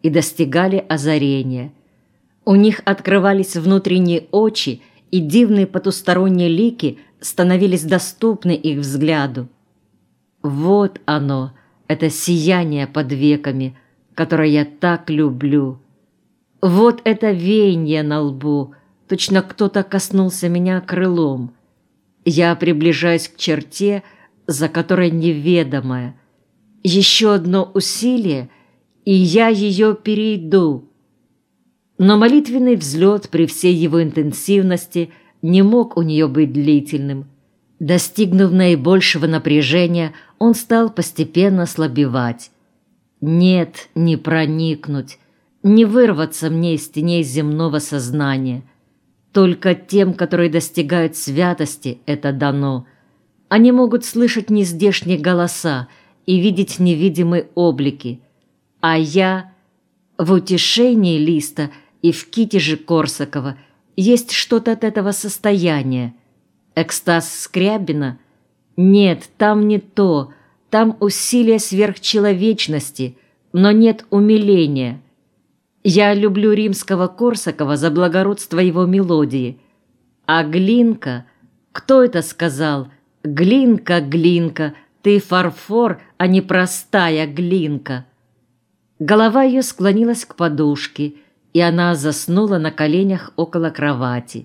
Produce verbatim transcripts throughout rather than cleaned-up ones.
и достигали озарения. У них открывались внутренние очи, и дивные потусторонние лики становились доступны их взгляду. Вот оно, это сияние под веками, которое я так люблю. Вот это веяние на лбу, точно кто-то коснулся меня крылом. Я приближаюсь к черте, за которой неведомое. Еще одно усилие, и я ее перейду. Но молитвенный взлет при всей его интенсивности не мог у нее быть длительным. Достигнув наибольшего напряжения, он стал постепенно слабевать. Нет, не проникнуть, не вырваться мне из теней земного сознания. Только тем, которые достигают святости, это дано. Они могут слышать нездешние голоса и видеть невидимые облики. А я в утешении Листа и в китеже Корсакова есть что-то от этого состояния. Экстаз Скрябина? Нет, там не то. Там усилие сверхчеловечности, но нет умиления. Я люблю римского Корсакова за благородство его мелодии. А Глинка? Кто это сказал? Глинка, Глинка, ты фарфор, а не простая глинка. Голова ее склонилась к подушке, и она заснула на коленях около кровати.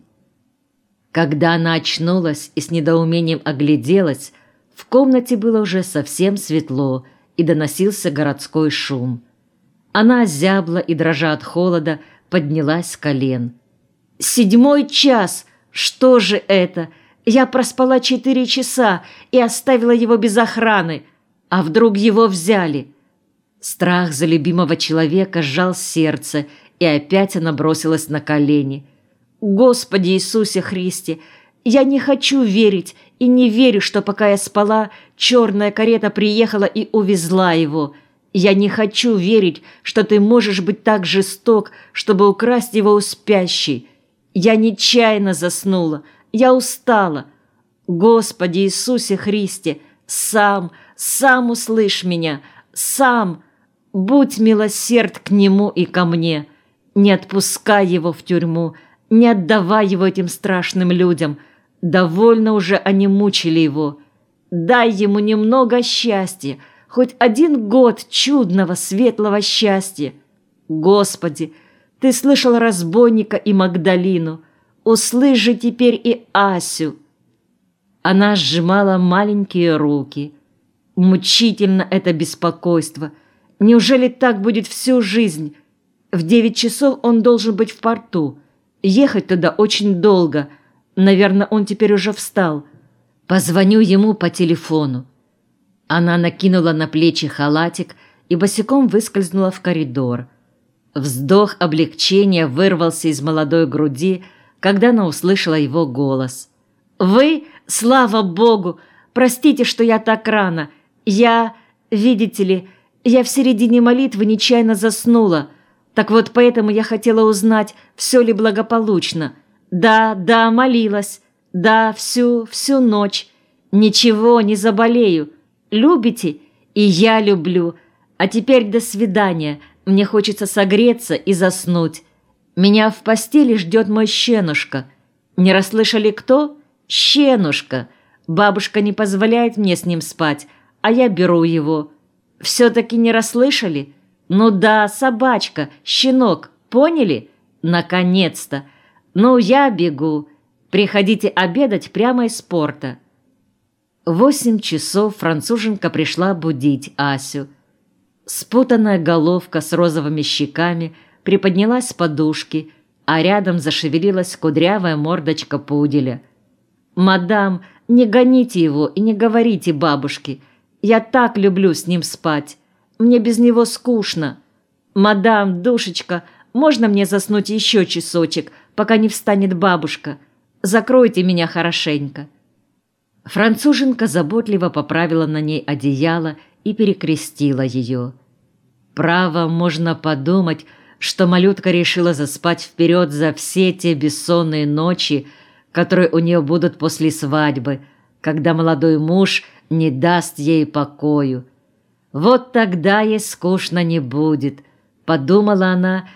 Когда она очнулась и с недоумением огляделась, в комнате было уже совсем светло, и доносился городской шум. Она озябла и, дрожа от холода, поднялась с колен. «Седьмой час! Что же это? Я проспала четыре часа и оставила его без охраны. А вдруг его взяли?» Страх за любимого человека сжал сердце, и опять она бросилась на колени. «Господи Иисусе Христе! Я не хочу верить и не верю, что пока я спала, черная карета приехала и увезла его. Я не хочу верить, что ты можешь быть так жесток, чтобы украсть его у спящей. Я нечаянно заснула, я устала. Господи Иисусе Христе, сам, сам услышь меня, сам, будь милосерд к нему и ко мне. Не отпускай его в тюрьму, не отдавай его этим страшным людям. Довольно уже они мучили его. Дай ему немного счастья, хоть один год чудного светлого счастья. Господи, ты слышал разбойника и Магдалину, услышь же теперь и Асю». Она сжимала маленькие руки. Мучительно это беспокойство. Неужели так будет всю жизнь? В девять часов он должен быть в порту. Ехать туда очень долго. Наверное, он теперь уже встал. Позвоню ему по телефону. Она накинула на плечи халатик и босиком выскользнула в коридор. Вздох облегчения вырвался из молодой груди, когда она услышала его голос. «Вы? Слава Богу! Простите, что я так рано. Я, видите ли, я в середине молитвы нечаянно заснула. Так вот поэтому я хотела узнать, все ли благополучно. Да, да, молилась. Да, всю, всю ночь. Ничего, не заболею. Любите? И я люблю. А теперь до свидания. Мне хочется согреться и заснуть. Меня в постели ждет мой щенушка. Не расслышали кто? Щенушка. Бабушка не позволяет мне с ним спать, а я беру его. Все-таки не расслышали? Ну да, собачка, щенок, поняли? Наконец-то. Ну, я бегу. Приходите обедать прямо из порта». В восемь часов француженка пришла будить Асю. Спутанная головка с розовыми щеками приподнялась с подушки, а рядом зашевелилась кудрявая мордочка пуделя. «Мадам, не гоните его и не говорите бабушке. Я так люблю с ним спать. Мне без него скучно. Мадам, душечка, можно мне заснуть еще часочек, пока не встанет бабушка? Закройте меня хорошенько». Француженка заботливо поправила на ней одеяло и перекрестила ее. Право, можно подумать, что малютка решила заспать вперед за все те бессонные ночи, которые у нее будут после свадьбы, когда молодой муж не даст ей покою. Вот тогда ей скучно не будет, подумала она